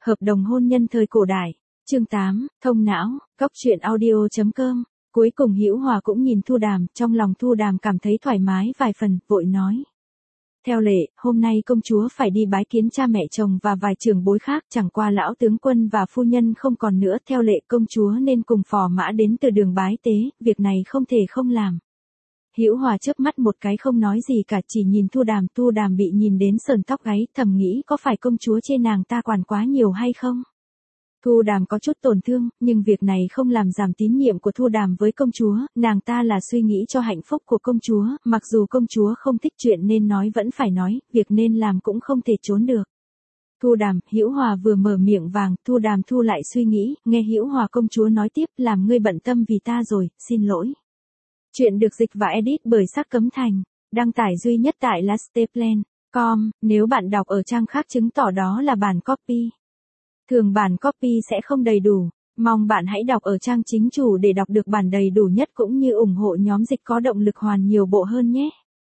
Hợp đồng hôn nhân thời cổ đại. Chương 8, thông não, cóc truyện audio.com. Cuối cùng Hữu Hòa cũng nhìn Thu Đàm, trong lòng Thu Đàm cảm thấy thoải mái vài phần, vội nói. Theo lệ, hôm nay công chúa phải đi bái kiến cha mẹ chồng và vài trưởng bối khác, chẳng qua lão tướng quân và phu nhân không còn nữa, theo lệ công chúa nên cùng phò mã đến từ đường bái tế, việc này không thể không làm. Hữu Hòa chớp mắt một cái không nói gì cả, chỉ nhìn Thu Đàm bị nhìn đến sờn tóc gáy, thầm nghĩ có phải công chúa chê nàng ta quản quá nhiều hay không? Thu Đàm có chút tổn thương, nhưng việc này không làm giảm tín nhiệm của Thu Đàm với công chúa, nàng ta là suy nghĩ cho hạnh phúc của công chúa, mặc dù công chúa không thích chuyện nên nói vẫn phải nói, việc nên làm cũng không thể trốn được. Thu Đàm, Hữu Hòa vừa mở miệng vàng, Thu Đàm thu lại suy nghĩ, nghe Hữu Hòa công chúa nói tiếp, làm ngươi bận tâm vì ta rồi, xin lỗi. Chuyện được dịch và edit bởi Sắc Cấm Thành, đăng tải duy nhất tại lasteplan.com, nếu bạn đọc ở trang khác chứng tỏ đó là bản copy. Thường bản copy sẽ không đầy đủ, mong bạn hãy đọc ở trang chính chủ để đọc được bản đầy đủ nhất cũng như ủng hộ nhóm dịch có động lực hoàn nhiều bộ hơn nhé.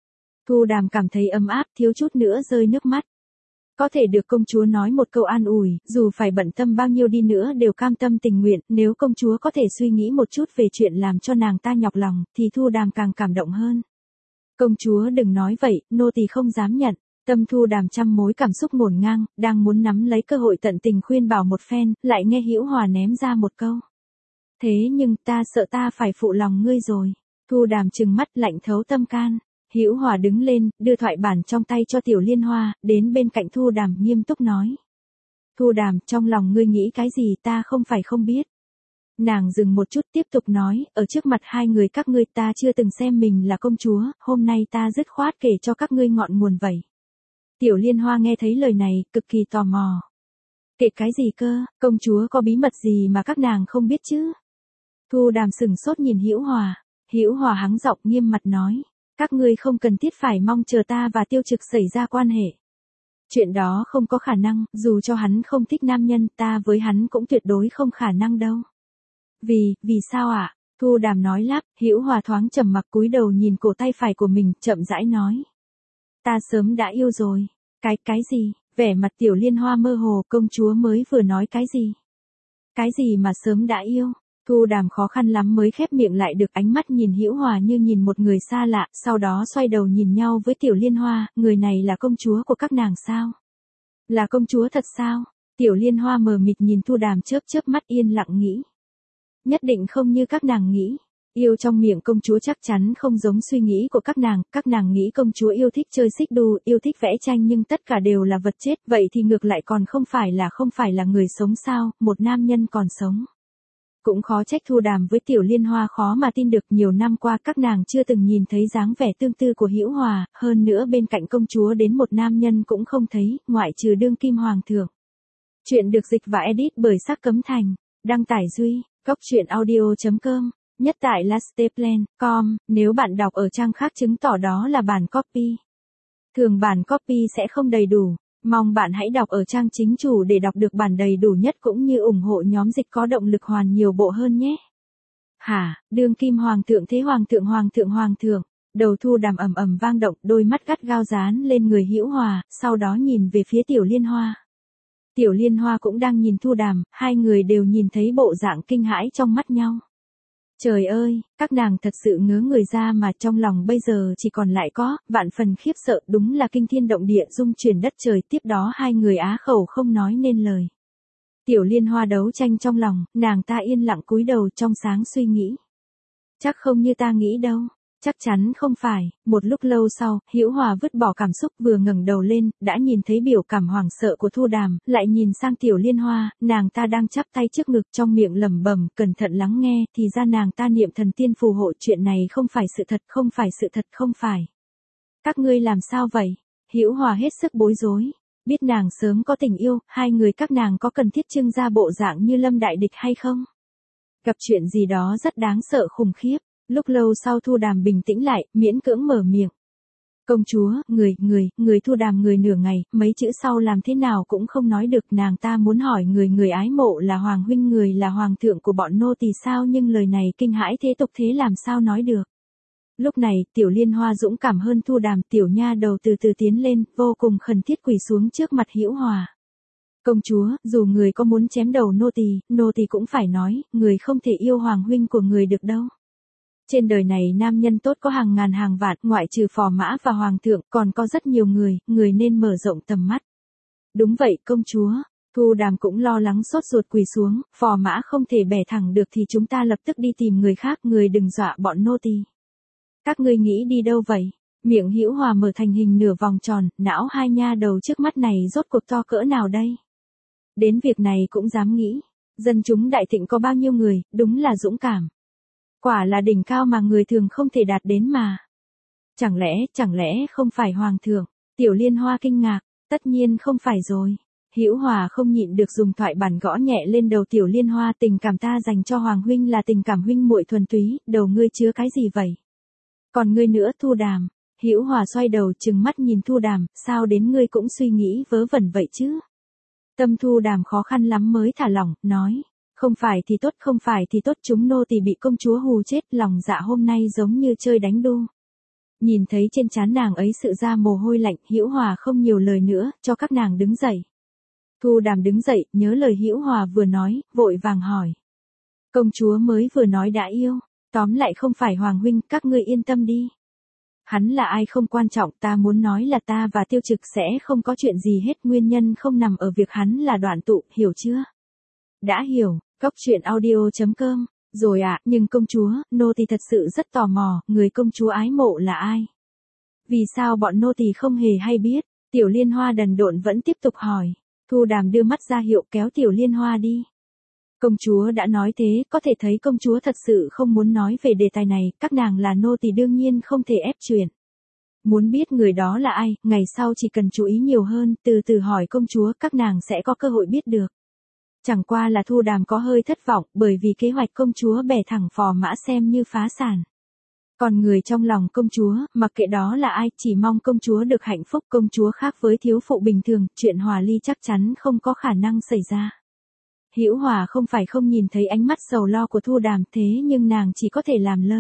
Thu Đàm cảm thấy ấm áp, thiếu chút nữa rơi nước mắt. Có thể được công chúa nói một câu an ủi, dù phải bận tâm bao nhiêu đi nữa đều cam tâm tình nguyện, nếu công chúa có thể suy nghĩ một chút về chuyện làm cho nàng ta nhọc lòng, thì Thu Đàm càng cảm động hơn. Công chúa đừng nói vậy, nô tỳ không dám nhận. Tâm Thu Đàm trăm mối cảm xúc ngổn ngang, đang muốn nắm lấy cơ hội tận tình khuyên bảo một phen, lại nghe Hữu Hòa ném ra một câu. Thế nhưng ta sợ ta phải phụ lòng ngươi rồi. Thu Đàm trừng mắt lạnh thấu tâm can. Hữu Hòa đứng lên, đưa thoại bản trong tay cho Tiểu Liên Hoa, đến bên cạnh Thu Đàm nghiêm túc nói. Thu Đàm, trong lòng ngươi nghĩ cái gì ta không phải không biết. Nàng dừng một chút tiếp tục nói, ở trước mặt hai người các ngươi ta chưa từng xem mình là công chúa, hôm nay ta dứt khoát kể cho các ngươi ngọn nguồn vậy. Tiểu Liên Hoa nghe thấy lời này, cực kỳ tò mò. Kể cái gì cơ, công chúa có bí mật gì mà các nàng không biết chứ? Thu Đàm sừng sốt nhìn Hữu Hòa. Hữu Hòa hắng giọng nghiêm mặt nói. Các ngươi không cần thiết phải mong chờ ta và Tiêu Trực xảy ra quan hệ. Chuyện đó không có khả năng, dù cho hắn không thích nam nhân, ta với hắn cũng tuyệt đối không khả năng đâu. Vì sao ạ? Thu Đàm nói lắp, Hữu Hòa thoáng trầm mặc cúi đầu nhìn cổ tay phải của mình, chậm rãi nói. Ta sớm đã yêu rồi. Cái gì? Vẻ mặt Tiểu Liên Hoa mơ hồ, công chúa mới vừa nói cái gì? Cái gì mà sớm đã yêu? Thu Đàm khó khăn lắm mới khép miệng lại được, ánh mắt nhìn Hữu Hòa như nhìn một người xa lạ, sau đó xoay đầu nhìn nhau với Tiểu Liên Hoa, người này là công chúa của các nàng sao? Là công chúa thật sao? Tiểu Liên Hoa mờ mịt nhìn Thu Đàm chớp mắt yên lặng nghĩ. Nhất định không như các nàng nghĩ. Yêu trong miệng công chúa chắc chắn không giống suy nghĩ của các nàng nghĩ công chúa yêu thích chơi xích đu, yêu thích vẽ tranh nhưng tất cả đều là vật chết, vậy thì ngược lại còn không phải là người sống sao, một nam nhân còn sống. Cũng khó trách Thu Đàm với Tiểu Liên Hoa khó mà tin được, nhiều năm qua các nàng chưa từng nhìn thấy dáng vẻ tương tư của Hữu Hòa, hơn nữa bên cạnh công chúa đến một nam nhân cũng không thấy, ngoại trừ đương kim hoàng thượng. Chuyện được dịch và edit bởi Sắc Cấm Thành, đăng tải duy, cóc truyện audio.com. Nhất tại lasteplan.com, nếu bạn đọc ở trang khác chứng tỏ đó là bản copy. Thường bản copy sẽ không đầy đủ, mong bạn hãy đọc ở trang chính chủ để đọc được bản đầy đủ nhất cũng như ủng hộ nhóm dịch có động lực hoàn nhiều bộ hơn nhé. Hả, đương kim hoàng thượng thế hoàng thượng, đầu Thu Đàm ầm vang động, đôi mắt gắt gao dán lên người Hữu Hòa, sau đó nhìn về phía Tiểu Liên Hoa. Tiểu Liên Hoa cũng đang nhìn Thu Đàm, hai người đều nhìn thấy bộ dạng kinh hãi trong mắt nhau. Trời ơi, các nàng thật sự ngớ người ra mà trong lòng bây giờ chỉ còn lại có, vạn phần khiếp sợ, đúng là kinh thiên động địa rung chuyển đất trời, tiếp đó hai người á khẩu không nói nên lời. Tiểu Liên Hoa đấu tranh trong lòng, nàng ta yên lặng cúi đầu trong sáng suy nghĩ. Chắc không như ta nghĩ đâu, chắc chắn không phải, một lúc lâu sau, Hữu Hòa vứt bỏ cảm xúc vừa ngẩng đầu lên, đã nhìn thấy biểu cảm hoảng sợ của Thu Đàm, lại nhìn sang Tiểu Liên Hoa, nàng ta đang chắp tay trước ngực trong miệng lẩm bẩm, cẩn thận lắng nghe, thì ra nàng ta niệm thần tiên phù hộ, chuyện này không phải sự thật, không phải. Các ngươi làm sao vậy? Hữu Hòa hết sức bối rối, biết nàng sớm có tình yêu, hai người các nàng có cần thiết trưng ra bộ dạng như lâm đại địch hay không? Gặp chuyện gì đó rất đáng sợ khủng khiếp. Lúc lâu sau Thu Đàm bình tĩnh lại, miễn cưỡng mở miệng. Công chúa, người Thu Đàm người nửa ngày, mấy chữ sau làm thế nào cũng không nói được, nàng ta muốn hỏi người ái mộ là hoàng huynh, người là hoàng thượng của bọn nô tỳ sao, nhưng lời này kinh hãi thế tục thế làm sao nói được. Lúc này, Tiểu Liên Hoa dũng cảm hơn Thu Đàm, tiểu nha đầu từ từ tiến lên, vô cùng khẩn thiết quỳ xuống trước mặt Hữu Hòa. Công chúa, dù người có muốn chém đầu nô tỳ cũng phải nói, người không thể yêu hoàng huynh của người được đâu. Trên đời này nam nhân tốt có hàng ngàn hàng vạn, ngoại trừ phò mã và hoàng thượng, còn có rất nhiều người nên mở rộng tầm mắt. Đúng vậy, công chúa. Thu Đàm cũng lo lắng sốt ruột quỳ xuống, phò mã không thể bẻ thẳng được thì chúng ta lập tức đi tìm người khác, người đừng dọa bọn nô tỳ. Các ngươi nghĩ đi đâu vậy? Miệng Hữu Hòa mở thành hình nửa vòng tròn, não hai nha đầu trước mắt này rốt cuộc to cỡ nào đây? Đến việc này cũng dám nghĩ. Dân chúng Đại Thịnh có bao nhiêu người, đúng là dũng cảm. Quả là đỉnh cao mà người thường không thể đạt đến mà. Chẳng lẽ không phải hoàng thượng? Tiểu Liên Hoa kinh ngạc, tất nhiên không phải rồi. Hữu Hòa không nhịn được dùng thoại bản gõ nhẹ lên đầu Tiểu Liên Hoa, tình cảm ta dành cho hoàng huynh là tình cảm huynh muội thuần túy, đầu ngươi chứa cái gì vậy? Còn ngươi nữa Thu Đàm. Hữu Hòa xoay đầu trừng mắt nhìn Thu Đàm, sao đến ngươi cũng suy nghĩ vớ vẩn vậy chứ? Tâm Thu Đàm khó khăn lắm mới thả lỏng, nói, không phải thì tốt, chúng nô tỳ bị công chúa hù chết, lòng dạ hôm nay giống như chơi đánh đu. Nhìn thấy trên trán nàng ấy sự ra mồ hôi lạnh, Hữu Hòa không nhiều lời nữa, cho các nàng đứng dậy. Thu Đàm đứng dậy, nhớ lời Hữu Hòa vừa nói, vội vàng hỏi. Công chúa mới vừa nói đã yêu, tóm lại không phải hoàng huynh, các ngươi yên tâm đi. Hắn là ai không quan trọng, ta muốn nói là ta và Tiêu Trực sẽ không có chuyện gì hết, nguyên nhân không nằm ở việc hắn là đoạn tụ, hiểu chưa? Đã hiểu, coctruyện.audio.com, rồi ạ, nhưng công chúa, nô tỳ thật sự rất tò mò, người công chúa ái mộ là ai? Vì sao bọn nô tỳ không hề hay biết? Tiểu Liên Hoa đần độn vẫn tiếp tục hỏi. Thu Đàm đưa mắt ra hiệu kéo Tiểu Liên Hoa đi. Công chúa đã nói thế, có thể thấy công chúa thật sự không muốn nói về đề tài này, các nàng là nô tỳ đương nhiên không thể ép chuyện. Muốn biết người đó là ai, ngày sau chỉ cần chú ý nhiều hơn, từ từ hỏi công chúa, các nàng sẽ có cơ hội biết được. Chẳng qua là Thu Đàm có hơi thất vọng, bởi vì kế hoạch công chúa bẻ thẳng phò mã xem như phá sản. Còn người trong lòng công chúa, mặc kệ đó là ai, chỉ mong công chúa được hạnh phúc. Công chúa khác với thiếu phụ bình thường, chuyện hòa ly chắc chắn không có khả năng xảy ra. Hữu Hòa không phải không nhìn thấy ánh mắt sầu lo của Thu Đàm, thế nhưng nàng chỉ có thể làm lơ.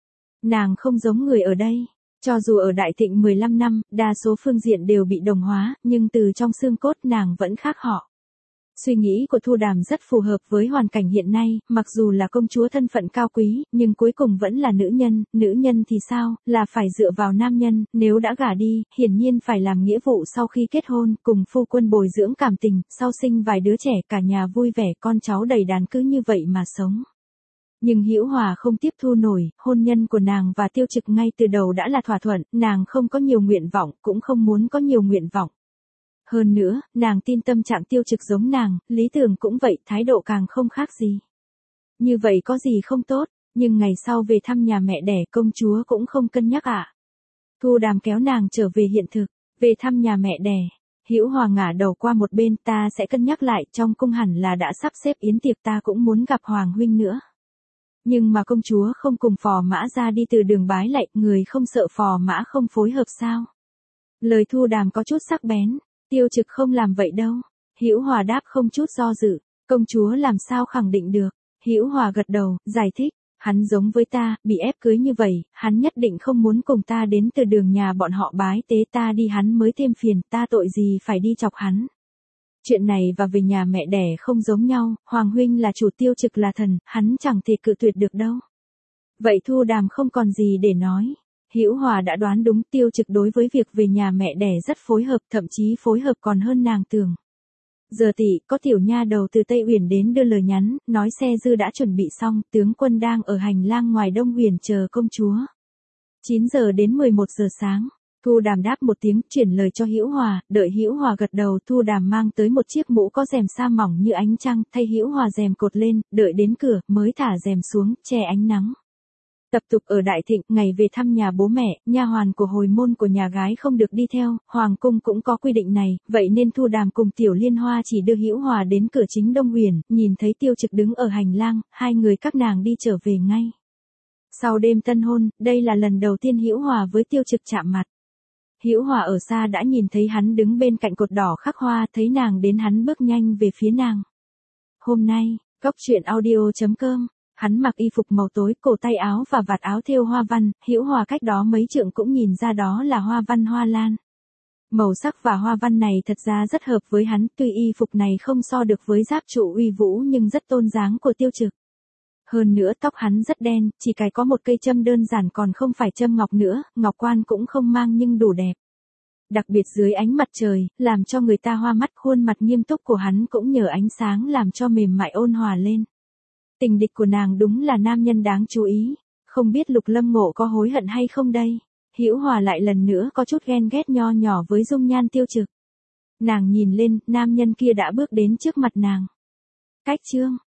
Nàng không giống người ở đây. Cho dù ở Đại Thịnh 15 năm, đa số phương diện đều bị đồng hóa, nhưng từ trong xương cốt nàng vẫn khác họ. Suy nghĩ của Thu Đàm rất phù hợp với hoàn cảnh hiện nay, mặc dù là công chúa thân phận cao quý, nhưng cuối cùng vẫn là nữ nhân thì sao, là phải dựa vào nam nhân, nếu đã gả đi, hiển nhiên phải làm nghĩa vụ sau khi kết hôn, cùng phu quân bồi dưỡng cảm tình, sau sinh vài đứa trẻ, cả nhà vui vẻ, con cháu đầy đàn, cứ như vậy mà sống. Nhưng Hữu Hòa không tiếp thu nổi, hôn nhân của nàng và Tiêu Trực ngay từ đầu đã là thỏa thuận, nàng không có nhiều nguyện vọng, cũng không muốn có nhiều nguyện vọng. Hơn nữa, nàng tin tâm trạng Tiêu Trực giống nàng, lý tưởng cũng vậy, thái độ càng không khác gì. Như vậy có gì không tốt, nhưng ngày sau về thăm nhà mẹ đẻ, công chúa cũng không cân nhắc ạ. Thu Đàm kéo nàng trở về hiện thực, về thăm nhà mẹ đẻ. Hữu Hòa ngả đầu qua một bên, ta sẽ cân nhắc lại, trong cung hẳn là đã sắp xếp yến tiệc, ta cũng muốn gặp hoàng huynh nữa. Nhưng mà công chúa không cùng phò mã ra đi từ đường bái lạy, người không sợ phò mã không phối hợp sao? Lời Thu Đàm có chút sắc bén. Tiêu Trực không làm vậy đâu. Hữu Hòa đáp không chút do dự. Công chúa làm sao khẳng định được? Hữu Hòa gật đầu, giải thích. Hắn giống với ta, bị ép cưới như vậy, hắn nhất định không muốn cùng ta đến từ đường nhà bọn họ bái tế, ta đi hắn mới thêm phiền, ta tội gì phải đi chọc hắn. Chuyện này và về nhà mẹ đẻ không giống nhau, Hoàng huynh là chủ, Tiêu Trực là thần, hắn chẳng thể cự tuyệt được đâu. Vậy Thu Đàm không còn gì để nói. Hữu Hòa đã đoán đúng, Tiêu Trực đối với việc về nhà mẹ đẻ rất phối hợp, thậm chí phối hợp còn hơn nàng tưởng. Giờ tỷ, có tiểu nha đầu từ Tây Uyển đến đưa lời nhắn, nói xe dư đã chuẩn bị xong, tướng quân đang ở hành lang ngoài Đông Uyển chờ công chúa. 9 giờ đến 11 giờ sáng. Thu Đàm đáp một tiếng, chuyển lời cho Hữu Hòa, đợi Hữu Hòa gật đầu, Thu Đàm mang tới một chiếc mũ có rèm sa mỏng như ánh trăng, thay Hữu Hòa rèm cột lên, đợi đến cửa, mới thả rèm xuống, che ánh nắng. Tập tục ở Đại Thịnh, ngày về thăm nhà bố mẹ, nha hoàn của hồi môn của nhà gái không được đi theo, hoàng cung cũng có quy định này, vậy nên Thu Đàm cùng Tiểu Liên Hoa chỉ đưa Hữu Hòa đến cửa chính Đông Uyển, nhìn thấy Tiêu Trực đứng ở hành lang, hai người các nàng đi trở về ngay. Sau đêm tân hôn, đây là lần đầu tiên Hữu Hòa với Tiêu Trực chạm mặt. Hữu Hòa ở xa đã nhìn thấy hắn đứng bên cạnh cột đỏ khắc hoa, thấy nàng đến hắn bước nhanh về phía nàng. Hôm nay, coctruyện.audio.com, hắn mặc y phục màu tối, cổ tay áo và vạt áo thêu hoa văn, Hữu Hòa cách đó mấy trượng cũng nhìn ra đó là hoa văn hoa lan. Màu sắc và hoa văn này thật ra rất hợp với hắn, tuy y phục này không so được với giáp trụ uy vũ nhưng rất tôn dáng của Tiêu Trực. Hơn nữa tóc hắn rất đen, chỉ cài có một cây châm đơn giản còn không phải châm ngọc nữa, ngọc quan cũng không mang nhưng đủ đẹp. Đặc biệt dưới ánh mặt trời, làm cho người ta hoa mắt, khuôn mặt nghiêm túc của hắn cũng nhờ ánh sáng làm cho mềm mại ôn hòa lên. Tình địch của nàng đúng là nam nhân đáng chú ý, không biết Lục Lâm Ngộ có hối hận hay không đây. Hữu Hòa lại lần nữa có chút ghen ghét nho nhỏ với dung nhan Tiêu Trực. Nàng nhìn lên, nam nhân kia đã bước đến trước mặt nàng. Cách chương